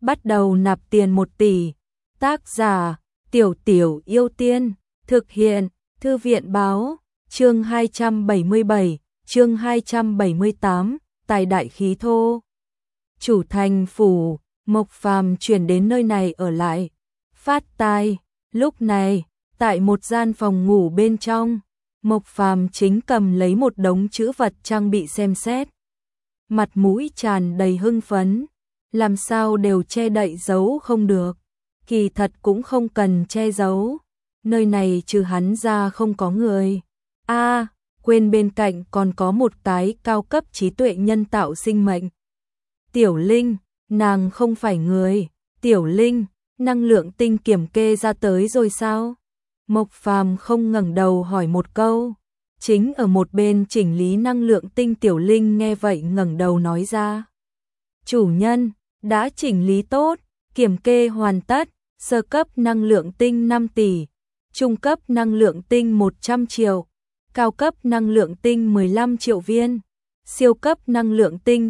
bắt đầu nạp tiền 1 tỷ. Tác giả, Tiểu Tiểu Yêu Tiên, thực hiện, Thư viện báo, chương 277, chương 278, tài đại khí thô. Chủ thành phủ, Mộc Phàm chuyển đến nơi này ở lại. Phát tài, lúc này, tại một gian phòng ngủ bên trong, Mộc Phàm chính cầm lấy một đống trữ vật trang bị xem xét. Mặt mũi tràn đầy hưng phấn, làm sao đều che đậy giấu không được. Kỳ thật cũng không cần che giấu, nơi này trừ hắn ra không có người. Quên bên cạnh còn có một cái cao cấp trí tuệ nhân tạo sinh mệnh. Tiểu Linh, nàng không phải người. Tiểu Linh, năng lượng tinh kiểm kê ra tới rồi sao? Mộc Phàm không ngẩng đầu hỏi một câu. Chính ở một bên chỉnh lý năng lượng tinh Tiểu Linh nghe vậy ngẩng đầu nói ra. Chủ nhân, đã chỉnh lý tốt, kiểm kê hoàn tất, sơ cấp năng lượng tinh 5 tỷ, trung cấp năng lượng tinh 100 triệu, cao cấp năng lượng tinh 15 triệu viên, siêu cấp năng lượng tinh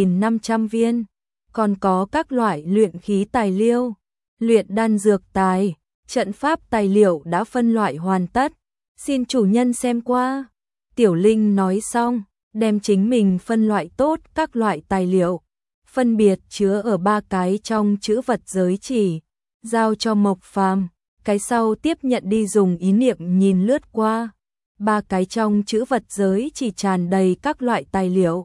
2.500 viên, còn có các loại luyện khí tài liệu, luyện đan dược tài, trận pháp tài liệu đã phân loại hoàn tất, xin chủ nhân xem qua. Tiểu Linh nói xong, đem chính mình phân loại tốt các loại tài liệu, phân biệt chứa ở 3 cái trong trữ vật giới chỉ, giao cho Mộc Phàm, cái sau tiếp nhận đi dùng ý niệm nhìn lướt qua. 3 cái trong trữ vật giới chỉ tràn đầy các loại tài liệu.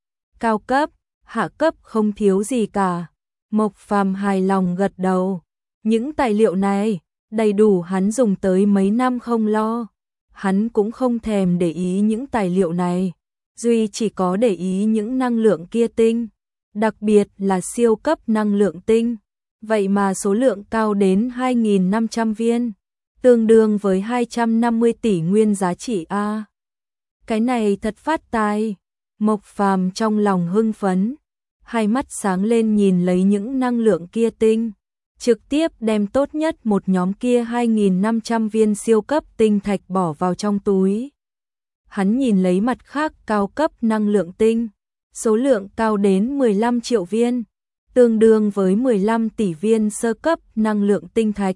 Cao cấp, hạ cấp không thiếu gì cả. Mộc Phàm hài lòng gật đầu. Những tài liệu này, đầy đủ hắn dùng tới mấy năm không lo. Hắn cũng không thèm để ý những tài liệu này. Duy chỉ có để ý những năng lượng kia tinh. Đặc biệt là siêu cấp năng lượng tinh. Vậy mà số lượng cao đến 2.500 viên. Tương đương với 250 tỷ nguyên giá trị a. Cái này thật phát tài. Mộc Phàm trong lòng hưng phấn, hai mắt sáng lên nhìn lấy những năng lượng kia tinh, trực tiếp đem tốt nhất một nhóm kia 2.500 viên siêu cấp tinh thạch bỏ vào trong túi. Hắn nhìn lấy mặt khác cao cấp năng lượng tinh, số lượng cao đến 15 triệu viên, tương đương với 15 tỷ viên sơ cấp năng lượng tinh thạch.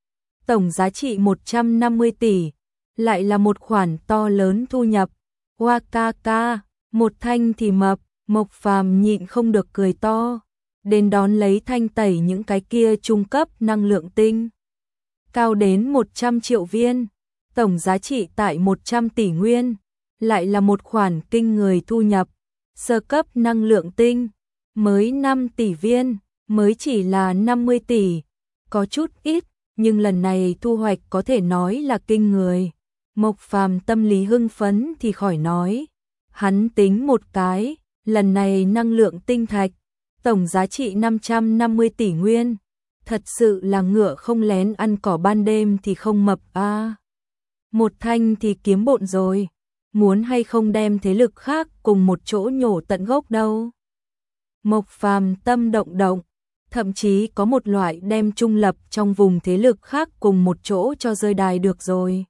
Tổng giá trị 150 tỷ, lại là một khoản to lớn thu nhập. Hoa ca ca, một thanh thì mập, Mộc Phàm nhịn không được cười to, đến đón lấy thanh tẩy những cái kia trung cấp năng lượng tinh. Cao đến 100 triệu viên, tổng giá trị tại 100 tỷ nguyên, lại là một khoản kinh người thu nhập. Sơ cấp năng lượng tinh, mới 5 tỷ viên, mới chỉ là 50 tỷ, có chút ít. Nhưng lần này thu hoạch có thể nói là kinh người. Mộc Phàm tâm lý hưng phấn thì khỏi nói. Hắn tính một cái, lần này năng lượng tinh thạch, tổng giá trị 550 tỷ nguyên. Thật sự là ngựa không lén ăn cỏ ban đêm thì không mập a. Một thanh thì kiếm bộn rồi. Muốn hay không đem thế lực khác cùng một chỗ nhổ tận gốc đâu. Mộc Phàm tâm động động. Thậm chí có một loại đem trung lập trong vùng thế lực khác cùng một chỗ cho rơi đài được rồi.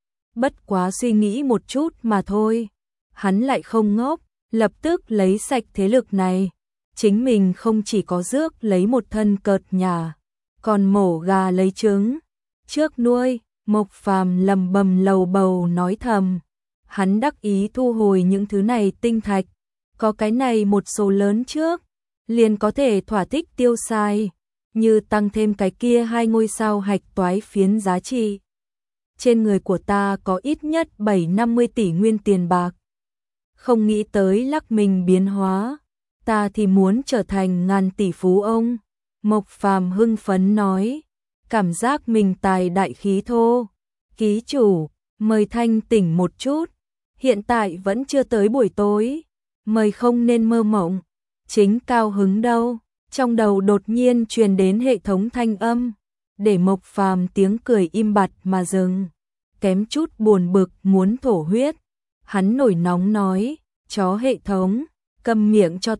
Bất quá suy nghĩ một chút mà thôi. Hắn lại không ngốc, lập tức lấy sạch thế lực này. Chính mình không chỉ có rước lấy một thân cợt nhà, còn mổ gà lấy trứng. Trước nuôi, Mộc Phàm lầm bầm lầu bầu nói thầm. Hắn đắc ý thu hồi những thứ này tinh thạch. Có cái này một số lớn trước, liền có thể thỏa thích tiêu xài, như tăng thêm cái kia 2 ngôi sao hạch toái phiến giá trị. Trên người của ta có ít nhất 750 tỷ nguyên tiền bạc. Không nghĩ tới lắc mình biến hóa, ta thì muốn trở thành ngàn tỷ phú ông. Mộc Phàm hưng phấn nói, cảm giác mình tài đại khí thô. Ký chủ, mời thanh tỉnh một chút, hiện tại vẫn chưa tới buổi tối, mời không nên mơ mộng. Chính cao hứng đâu, trong đầu đột nhiên truyền đến hệ thống thanh âm, để Mộc Phàm tiếng cười im bặt mà dừng, kém chút buồn bực muốn thổ huyết. Hắn nổi nóng nói, chó hệ thống, câm miệng cho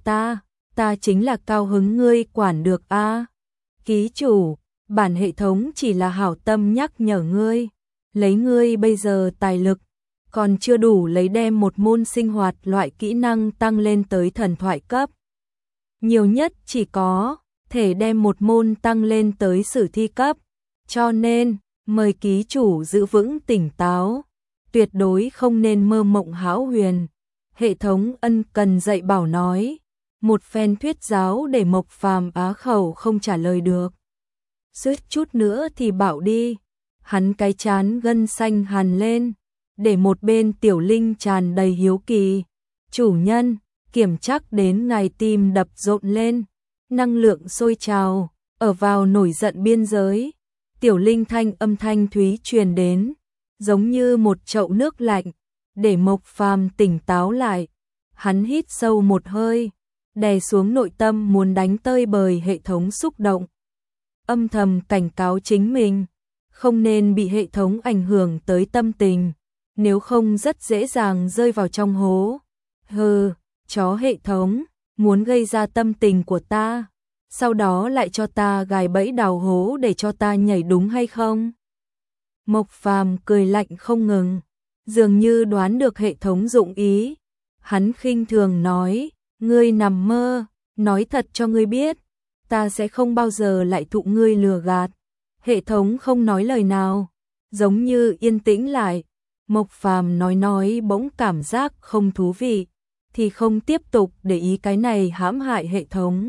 ta chính là cao hứng ngươi quản được a. Ký chủ, bản hệ thống chỉ là hảo tâm nhắc nhở ngươi, lấy ngươi bây giờ tài lực, còn chưa đủ lấy đem một môn sinh hoạt loại kỹ năng tăng lên tới thần thoại cấp. Nhiều nhất chỉ có thể đem một môn tăng lên tới sử thi cấp, cho nên mời ký chủ giữ vững tỉnh táo, tuyệt đối không nên mơ mộng hão huyền. Hệ thống ân cần dạy bảo nói, một phen thuyết giáo để Mộc Phàm á khẩu không trả lời được. Suýt chút nữa thì bảo đi, hắn cái chán gân xanh hằn lên, để một bên Tiểu Linh tràn đầy hiếu kỳ. Chủ nhân, kiểm chắc đến ngài tim đập rộn lên, năng lượng sôi trào, ở vào nổi giận biên giới. Tiểu Linh âm thanh thúy truyền đến, giống như một chậu nước lạnh, để Mộc Phàm tỉnh táo lại. Hắn hít sâu một hơi, đè xuống nội tâm muốn đánh tơi bời hệ thống xúc động. Âm thầm cảnh cáo chính mình, không nên bị hệ thống ảnh hưởng tới tâm tình, nếu không rất dễ dàng rơi vào trong hố. Hừ, chó hệ thống, muốn gây ra tâm tình của ta, sau đó lại cho ta gài bẫy đào hố để cho ta nhảy đúng hay không? Mộc Phàm cười lạnh không ngừng, dường như đoán được hệ thống dụng ý. Hắn khinh thường nói, ngươi nằm mơ, nói thật cho ngươi biết, ta sẽ không bao giờ lại thụ ngươi lừa gạt. Hệ thống không nói lời nào, giống như yên tĩnh lại. Mộc Phàm nói bỗng cảm giác không thú vị, thì không tiếp tục để ý cái này hãm hại hệ thống.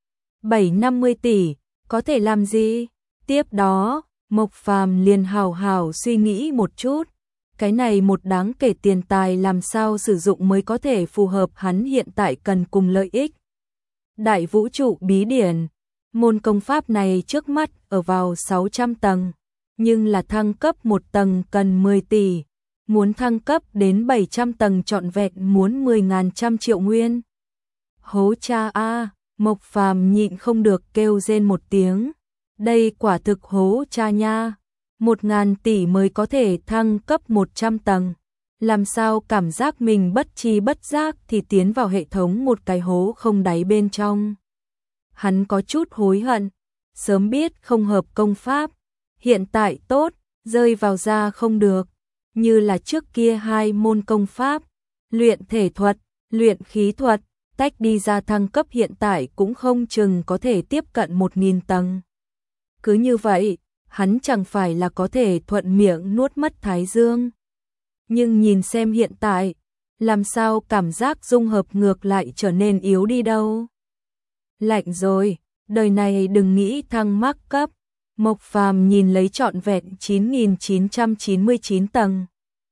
750 tỷ, có thể làm gì? Tiếp đó, Mộc Phàm liền hào hào suy nghĩ một chút, cái này một đáng kể tiền tài làm sao sử dụng mới có thể phù hợp hắn hiện tại cần cùng lợi ích. Đại vũ trụ bí điển, môn công pháp này trước mắt ở vào 600 tầng, nhưng là thăng cấp một tầng cần 10 tỷ, muốn thăng cấp đến 700 tầng trọn vẹn muốn 10.000 triệu nguyên. Hố cha a, Mộc Phàm nhịn không được kêu rên một tiếng, đây quả thực hố cha nha. 1.000 tỷ mới có thể thăng cấp 100 tầng, làm sao cảm giác mình bất tri bất giác thì tiến vào hệ thống một cái hố không đáy bên trong. Hắn có chút hối hận, sớm biết không hợp công pháp, hiện tại tốt, rơi vào ra không được, như là trước kia hai môn công pháp, luyện thể thuật, luyện khí thuật, tách đi ra thăng cấp hiện tại cũng không chừng có thể tiếp cận 1.000 tầng. Cứ như vậy, hắn chẳng phải là có thể thuận miệng nuốt mất Thái Dương. Nhưng nhìn xem hiện tại, làm sao cảm giác dung hợp ngược lại trở nên yếu đi đâu. Lạnh rồi, đời này đừng nghĩ thăng mắc cấp. Mộc Phàm nhìn lấy trọn vẹn 9.999 tầng.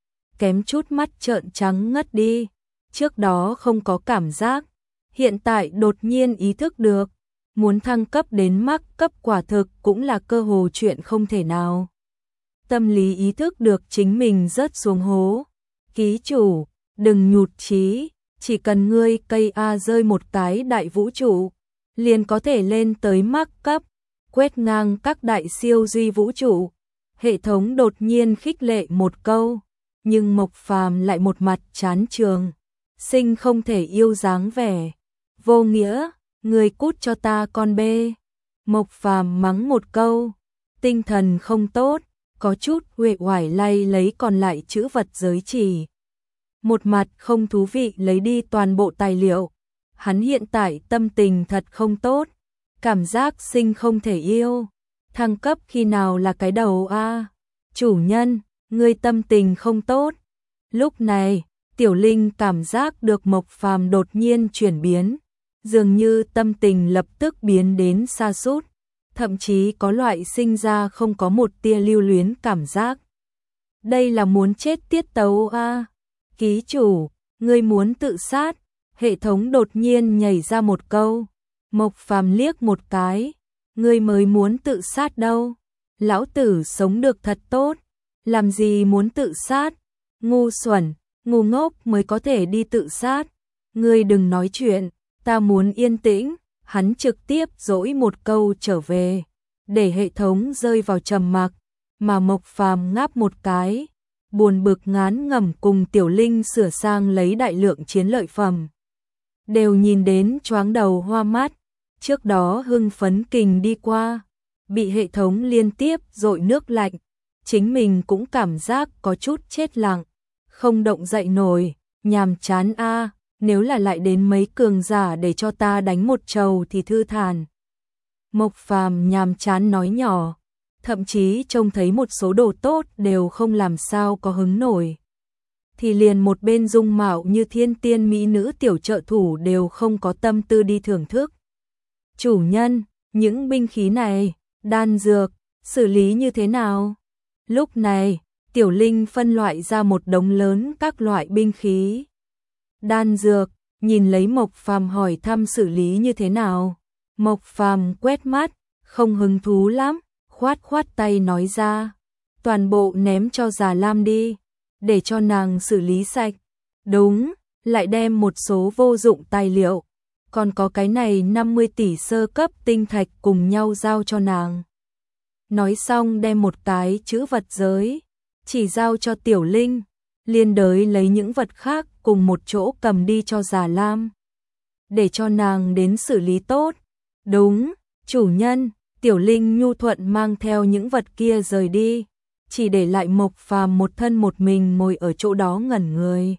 Kém chút mắt trợn trắng ngất đi, trước đó không có cảm giác, hiện tại đột nhiên ý thức được. Muốn thăng cấp đến mắc cấp quả thực cũng là cơ hồ chuyện không thể nào. Tâm lý ý thức được chính mình rớt xuống hố. Ký chủ, đừng nhụt chí, chỉ cần ngươi cây A rơi một cái đại vũ trụ, liền có thể lên tới mắc cấp, quét ngang các đại siêu duy vũ trụ. Hệ thống đột nhiên khích lệ một câu, nhưng Mộc Phàm lại một mặt chán trường, sinh không thể yêu dáng vẻ. Vô nghĩa, người cút cho ta con bê. Mộc Phàm mắng một câu, tinh thần không tốt, có chút uể oải lay lấy còn lại chữ vật giới chỉ. Một mặt không thú vị lấy đi toàn bộ tài liệu. Hắn hiện tại tâm tình thật không tốt, cảm giác sinh không thể yêu. Thăng cấp khi nào là cái đầu a? Chủ nhân, ngươi tâm tình không tốt. Lúc này, Tiểu Linh cảm giác được Mộc Phàm đột nhiên chuyển biến, dường như tâm tình lập tức biến đến sa sút, thậm chí có loại sinh ra không có một tia lưu luyến cảm giác. Đây là muốn chết tiết tấu a. Ký chủ, ngươi muốn tự sát. Hệ thống đột nhiên nhảy ra một câu. Mộc Phàm liếc một cái, ngươi mới muốn tự sát đâu. Lão tử sống được thật tốt, làm gì muốn tự sát? Ngu xuẩn, ngu ngốc mới có thể đi tự sát. Ngươi đừng nói chuyện, ta muốn yên tĩnh. Hắn trực tiếp dỗi một câu trở về, để hệ thống rơi vào trầm mặc, mà Mộc Phàm ngáp một cái, buồn bực ngán ngẩm cùng Tiểu Linh sửa sang lấy đại lượng chiến lợi phẩm. Đều nhìn đến choáng đầu hoa mắt, trước đó hưng phấn kình đi qua, bị hệ thống liên tiếp dội nước lạnh, chính mình cũng cảm giác có chút chết lặng, không động dậy nổi, nhàm chán a. Nếu là lại đến mấy cường giả để cho ta đánh một trầu thì thư thản. Mộc Phàm nhàm chán nói nhỏ, thậm chí trông thấy một số đồ tốt đều không làm sao có hứng nổi. Thì liền một bên dung mạo như thiên tiên mỹ nữ tiểu trợ thủ đều không có tâm tư đi thưởng thức. Chủ nhân, những binh khí này, đan dược, xử lý như thế nào? Lúc này, Tiểu Linh phân loại ra một đống lớn các loại binh khí. Đan dược, nhìn lấy Mộc Phàm hỏi thăm xử lý như thế nào. Mộc Phàm quét mắt, không hứng thú lắm, khoát khoát tay nói ra. Toàn bộ ném cho Già Lam đi, để cho nàng xử lý sạch. Đúng, lại đem một số vô dụng tài liệu. Còn có cái này 50 tỷ sơ cấp tinh thạch cùng nhau giao cho nàng. Nói xong đem một cái chữ vật giới, chỉ giao cho Tiểu Linh, liên đới lấy những vật khác cùng một chỗ cầm đi cho Già Lam. Để cho nàng đến xử lý tốt. Đúng, chủ nhân, Tiểu Linh nhu thuận mang theo những vật kia rời đi, chỉ để lại Mộc Phàm một thân một mình ngồi ở chỗ đó ngẩn người.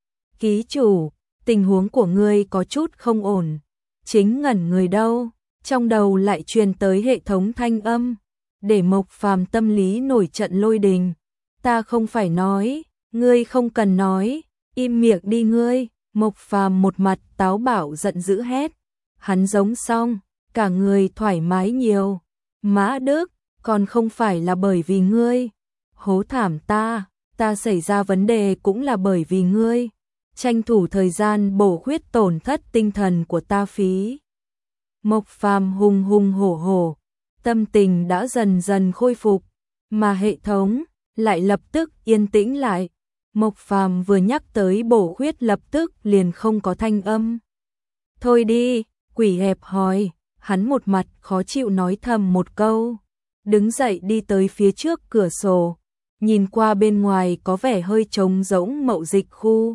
Ký chủ, tình huống của ngươi có chút không ổn. Chính ngẩn người đâu, trong đầu lại truyền tới hệ thống thanh âm, để Mộc Phàm tâm lý nổi trận lôi đình. Ta không phải nói, ngươi không cần nói, im miệng đi ngươi. Mộc Phàm một mặt táo bạo giận dữ hét. Hắn giống xong, cả người thoải mái nhiều. Mã Đức, còn không phải là bởi vì ngươi. Hố thảm ta xảy ra vấn đề cũng là bởi vì ngươi. Tranh thủ thời gian bổ khuyết tổn thất tinh thần của ta phí. Mộc Phàm hùng hùng hổ hổ, tâm tình đã dần dần khôi phục, mà hệ thống lại lập tức yên tĩnh lại. Mộc Phàm vừa nhắc tới bổ khuyết lập tức liền không có thanh âm. Thôi đi, quỷ hẹp hòi, hắn một mặt khó chịu nói thầm một câu, đứng dậy đi tới phía trước cửa sổ, nhìn qua bên ngoài có vẻ hơi trống rỗng mậu dịch khu.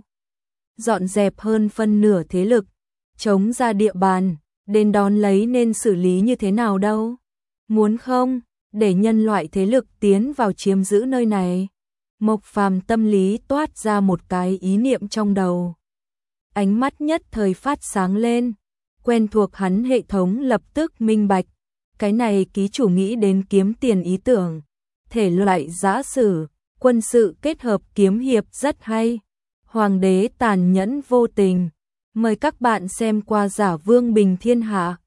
Dọn dẹp hơn phân nửa thế lực, chống ra địa bàn, đến đón lấy nên xử lý như thế nào đâu. Muốn không, để nhân loại thế lực tiến vào chiếm giữ nơi này. Mộc Phàm tâm lý toát ra một cái ý niệm trong đầu. Ánh mắt nhất thời phát sáng lên, quen thuộc hắn hệ thống lập tức minh bạch. Cái này ký chủ nghĩ đến kiếm tiền ý tưởng, thể loại giã sử, quân sự kết hợp kiếm hiệp rất hay. Hoàng đế tàn nhẫn vô tình. Mời các bạn xem qua Giả Vương Bình Thiên Hạ.